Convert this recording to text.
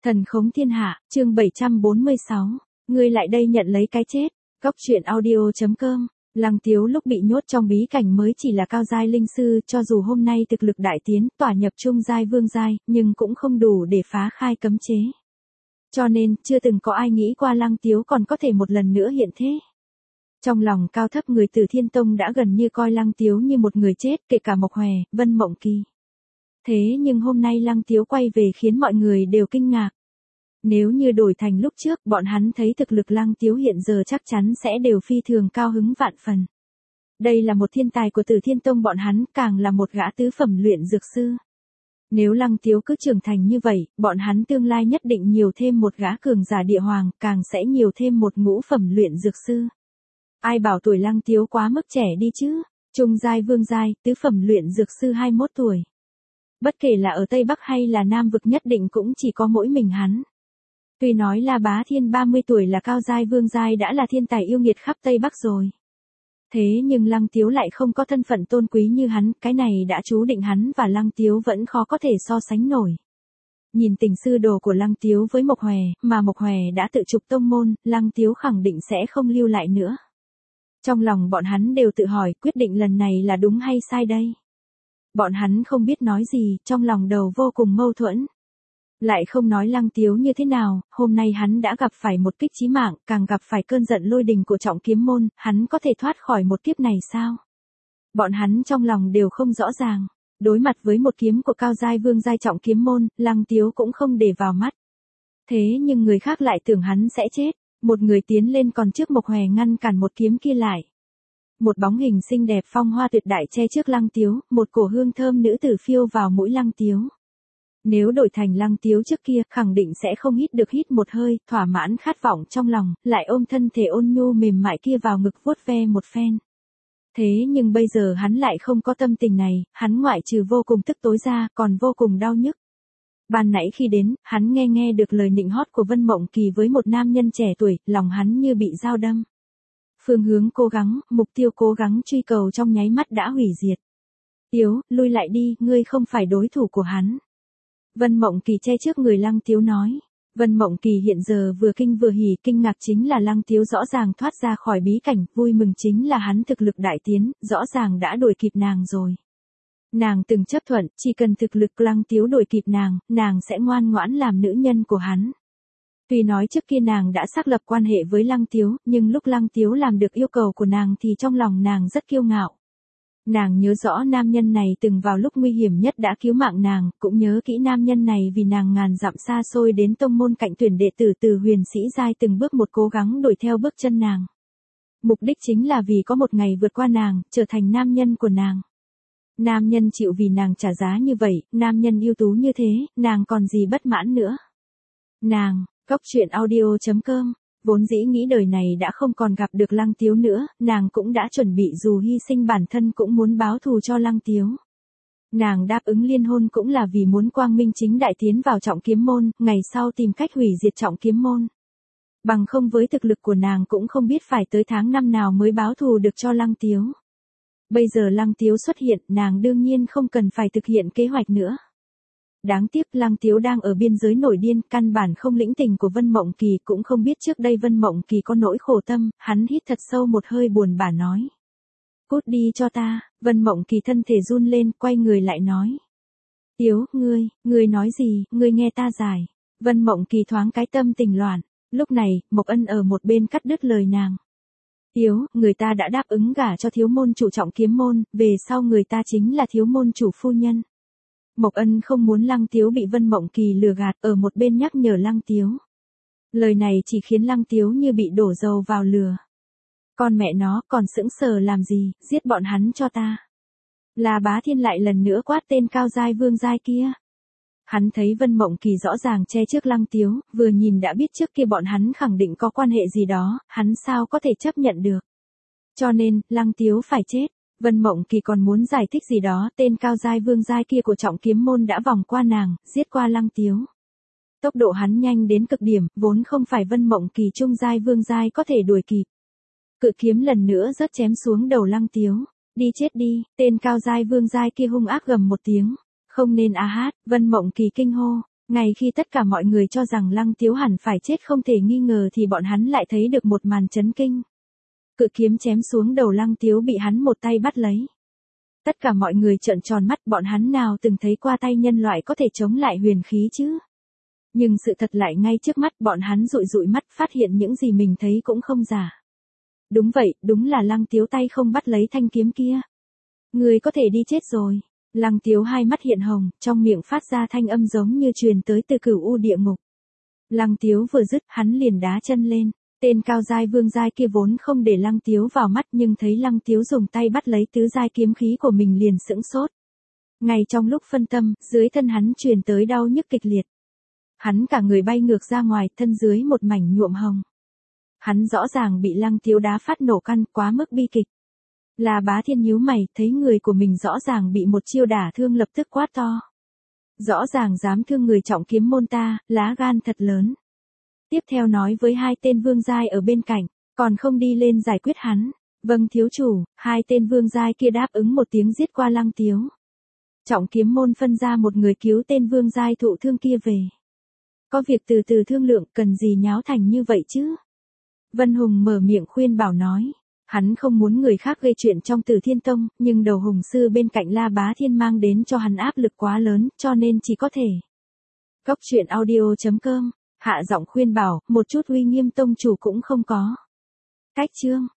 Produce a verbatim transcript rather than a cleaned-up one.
Thần khống thiên hạ, chương bảy trăm bốn mươi sáu. Ngươi lại đây nhận lấy cái chết. Góc truyện audio chấm com. Lăng Tiếu lúc bị nhốt trong bí cảnh mới chỉ là cao giai linh sư, cho dù hôm nay thực lực đại tiến, tỏa nhập trung giai vương giai, nhưng cũng không đủ để phá khai cấm chế. Cho nên, chưa từng có ai nghĩ qua Lăng Tiếu còn có thể một lần nữa hiện thế. Trong lòng cao thấp người Tử Thiên Tông đã gần như coi Lăng Tiếu như một người chết, kể cả Mộc Hòe, Vân Mộng Kỳ. Thế nhưng hôm nay Lăng Tiếu quay về khiến mọi người đều kinh ngạc. Nếu như đổi thành lúc trước, bọn hắn thấy thực lực Lăng Tiếu hiện giờ chắc chắn sẽ đều phi thường cao hứng vạn phần. Đây là một thiên tài của Tử Thiên Tông bọn hắn, càng là một gã tứ phẩm luyện dược sư. Nếu Lăng Tiếu cứ trưởng thành như vậy, bọn hắn tương lai nhất định nhiều thêm một gã cường giả địa hoàng, càng sẽ nhiều thêm một ngũ phẩm luyện dược sư. Ai bảo tuổi Lăng Tiếu quá mức trẻ đi chứ, trung giai vương giai, tứ phẩm luyện dược sư hai mươi mốt tuổi. Bất kể là ở Tây Bắc hay là Nam Vực nhất định cũng chỉ có mỗi mình hắn. Tuy nói là Bá Thiên ba mươi tuổi là cao giai vương giai đã là thiên tài yêu nghiệt khắp Tây Bắc rồi. Thế nhưng Lăng Tiếu lại không có thân phận tôn quý như hắn, cái này đã chú định hắn và Lăng Tiếu vẫn khó có thể so sánh nổi. Nhìn tình sư đồ của Lăng Tiếu với Mộc Hòe, mà Mộc Hòe đã tự trục tông môn, Lăng Tiếu khẳng định sẽ không lưu lại nữa. Trong lòng bọn hắn đều tự hỏi quyết định lần này là đúng hay sai đây. Bọn hắn không biết nói gì, trong lòng đầu vô cùng mâu thuẫn. Lại không nói Lăng Tiếu như thế nào, hôm nay hắn đã gặp phải một kích chí mạng, càng gặp phải cơn giận lôi đình của Trọng Kiếm Môn, hắn có thể thoát khỏi một kiếp này sao? Bọn hắn trong lòng đều không rõ ràng. Đối mặt với một kiếm của cao giai vương giai Trọng Kiếm Môn, Lăng Tiếu cũng không để vào mắt. Thế nhưng người khác lại tưởng hắn sẽ chết, một người tiến lên còn trước Mộc Hòe ngăn cản một kiếm kia lại. Một bóng hình xinh đẹp phong hoa tuyệt đại che trước Lăng Tiếu, một cổ hương thơm nữ tử phiêu vào mũi Lăng Tiếu. Nếu đổi thành Lăng Tiếu trước kia, khẳng định sẽ không hít được hít một hơi, thỏa mãn khát vọng trong lòng, lại ôm thân thể ôn nhu mềm mại kia vào ngực vuốt ve một phen. Thế nhưng bây giờ hắn lại không có tâm tình này, hắn ngoại trừ vô cùng tức tối ra, còn vô cùng đau nhức. Ban nãy khi đến, hắn nghe nghe được lời nịnh hót của Vân Mộng Kỳ với một nam nhân trẻ tuổi, lòng hắn như bị dao đâm. Phương hướng cố gắng, mục tiêu cố gắng truy cầu trong nháy mắt đã hủy diệt. Tiếu, lui lại đi, ngươi không phải đối thủ của hắn. Vân Mộng Kỳ che trước người Lăng Tiếu nói. Vân Mộng Kỳ hiện giờ vừa kinh vừa hỉ, kinh ngạc chính là Lăng Tiếu rõ ràng thoát ra khỏi bí cảnh, vui mừng chính là hắn thực lực đại tiến, rõ ràng đã đuổi kịp nàng rồi. Nàng từng chấp thuận, chỉ cần thực lực Lăng Tiếu đuổi kịp nàng, nàng sẽ ngoan ngoãn làm nữ nhân của hắn. Tuy nói trước kia nàng đã xác lập quan hệ với Lăng Tiếu, nhưng lúc Lăng Tiếu làm được yêu cầu của nàng thì trong lòng nàng rất kiêu ngạo. Nàng nhớ rõ nam nhân này từng vào lúc nguy hiểm nhất đã cứu mạng nàng, cũng nhớ kỹ nam nhân này vì nàng ngàn dặm xa xôi đến tông môn cạnh tuyển đệ tử từ huyền sĩ giai từng bước một cố gắng đuổi theo bước chân nàng. Mục đích chính là vì có một ngày vượt qua nàng, trở thành nam nhân của nàng. Nam nhân chịu vì nàng trả giá như vậy, nam nhân ưu tú như thế, nàng còn gì bất mãn nữa. Nàng, góc truyện audio chấm com. Vốn dĩ nghĩ đời này đã không còn gặp được Lăng Tiếu nữa, nàng cũng đã chuẩn bị dù hy sinh bản thân cũng muốn báo thù cho Lăng Tiếu. Nàng đáp ứng liên hôn cũng là vì muốn quang minh chính đại tiến vào Trọng Kiếm Môn, ngày sau tìm cách hủy diệt Trọng Kiếm Môn. Bằng không với thực lực của nàng cũng không biết phải tới tháng năm nào mới báo thù được cho Lăng Tiếu. Bây giờ Lăng Tiếu xuất hiện, nàng đương nhiên không cần phải thực hiện kế hoạch nữa. Đáng tiếc Lăng Tiếu đang ở biên giới nổi điên, căn bản không lĩnh tình của Vân Mộng Kỳ, cũng không biết trước đây Vân Mộng Kỳ có nỗi khổ tâm, hắn hít thật sâu một hơi buồn bã nói. Cút đi cho ta, Vân Mộng Kỳ thân thể run lên, quay người lại nói. Tiếu, ngươi, ngươi nói gì, ngươi nghe ta giải. Vân Mộng Kỳ thoáng cái tâm tình loạn, lúc này, Mộc Ân ở một bên cắt đứt lời nàng. Tiếu, người ta đã đáp ứng gả cho thiếu môn chủ Trọng Kiếm Môn, về sau người ta chính là thiếu môn chủ phu nhân. Mộc Ân không muốn Lăng Tiếu bị Vân Mộng Kỳ lừa gạt, ở một bên nhắc nhở Lăng Tiếu. Lời này chỉ khiến Lăng Tiếu như bị đổ dầu vào lửa. Con mẹ nó, còn sững sờ làm gì, giết bọn hắn cho ta. Là Bá Thiên lại lần nữa quát tên cao giai vương giai kia. Hắn thấy Vân Mộng Kỳ rõ ràng che trước Lăng Tiếu, vừa nhìn đã biết trước kia bọn hắn khẳng định có quan hệ gì đó, hắn sao có thể chấp nhận được. Cho nên, Lăng Tiếu phải chết. Vân Mộng Kỳ còn muốn giải thích gì đó, tên cao giai vương giai kia của Trọng Kiếm Môn đã vòng qua nàng, giết qua Lăng Tiếu. Tốc độ hắn nhanh đến cực điểm, vốn không phải Vân Mộng Kỳ trung giai vương giai có thể đuổi kịp. Cự kiếm lần nữa rớt chém xuống đầu Lăng Tiếu. Đi chết đi, tên cao giai vương giai kia hung ác gầm một tiếng. Không nên a hát, Vân Mộng Kỳ kinh hô. Ngay khi tất cả mọi người cho rằng Lăng Tiếu hẳn phải chết không thể nghi ngờ thì bọn hắn lại thấy được một màn chấn kinh. Cự kiếm chém xuống đầu Lăng Tiếu bị hắn một tay bắt lấy. Tất cả mọi người trợn tròn mắt, bọn hắn nào từng thấy qua tay nhân loại có thể chống lại huyền khí chứ. Nhưng sự thật lại ngay trước mắt, bọn hắn dụi dụi mắt phát hiện những gì mình thấy cũng không giả. Đúng vậy, đúng là Lăng Tiếu tay không bắt lấy thanh kiếm kia. Người có thể đi chết rồi. Lăng Tiếu hai mắt hiện hồng, trong miệng phát ra thanh âm giống như truyền tới từ cửu u địa ngục. Lăng Tiếu vừa dứt, hắn liền đá chân lên. Tên cao giai vương giai kia vốn không để Lăng Tiếu vào mắt, nhưng thấy Lăng Tiếu dùng tay bắt lấy tứ giai kiếm khí của mình liền sững sốt. Ngay trong lúc phân tâm, dưới thân hắn truyền tới đau nhức kịch liệt. Hắn cả người bay ngược ra ngoài, thân dưới một mảnh nhuộm hồng. Hắn rõ ràng bị Lăng Tiếu đá phát nổ căn, quá mức bi kịch. La Bá Thiên nhíu mày, thấy người của mình rõ ràng bị một chiêu đả thương lập tức quát to. Rõ ràng dám thương người trọng kiếm môn ta, lá gan thật lớn. Tiếp theo nói với hai tên vương giai ở bên cạnh, còn không đi lên giải quyết hắn. Vâng thiếu chủ, hai tên vương giai kia đáp ứng một tiếng giết qua Lăng Tiếu. Trọng kiếm môn phân ra một người cứu tên vương giai thụ thương kia về. Có việc từ từ thương lượng, cần gì nháo thành như vậy chứ? Vân Hùng mở miệng khuyên bảo nói. Hắn không muốn người khác gây chuyện trong Tử Thiên Tông, nhưng đầu hùng sư bên cạnh La Bá Thiên mang đến cho hắn áp lực quá lớn, cho nên chỉ có thể. Cốc truyện audio chấm com, hạ giọng khuyên bảo, một chút uy nghiêm tông chủ cũng không có. Cách chương